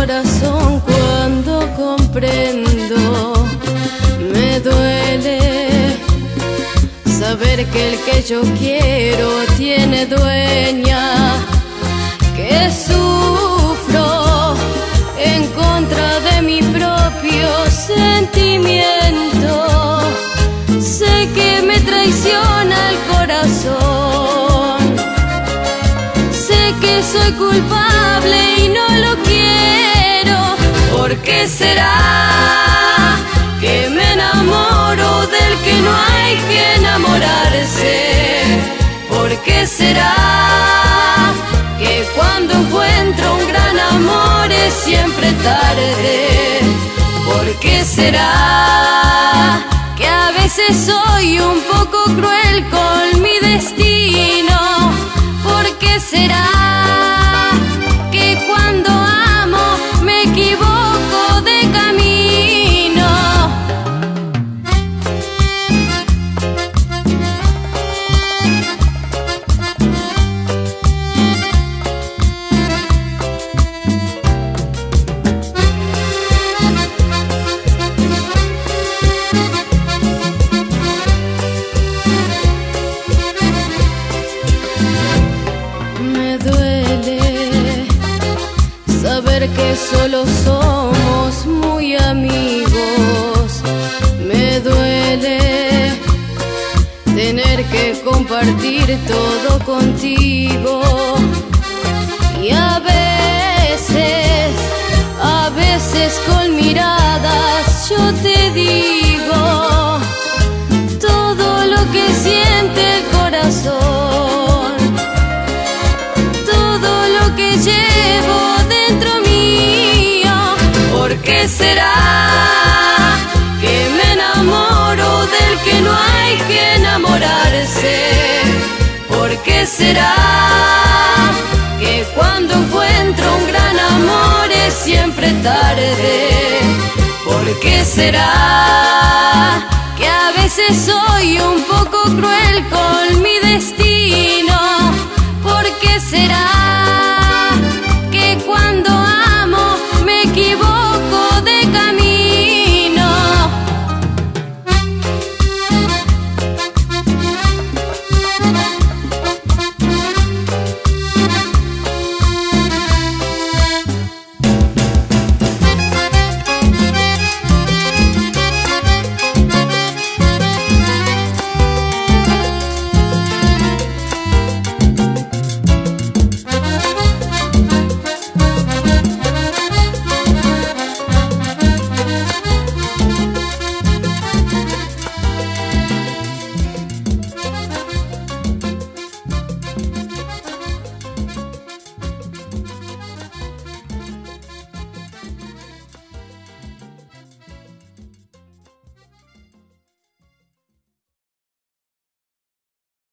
corazón cuando comprendo. Me duele saber que el que yo quiero tiene dueña, que sufro en contra de mi propio sentimiento. Sé que me traiciona el corazón, sé que soy culpable y no lo quiero. ¿Por qué será que me enamoro del que no hay que enamorarse? ¿Por qué será que cuando encuentro un gran amor es siempre tarde? ¿Por qué será que a veces soy un poco cruel con mi destino? ¿Por qué será que cuando amo me equivoco de camino? Me duele saber que solo somos muy amigos. Me duele tener que compartir todo contigo. Y a veces con miradas yo te digo todo lo que siente el corazón, todo lo que llevo dentro mío. ¿Por qué será que me enamoro del que no hay que enamorarse? ¿Por qué será que cuando encuentro un gran amor es siempre tarde? ¿Por qué será que a veces soy un poco cruel con mi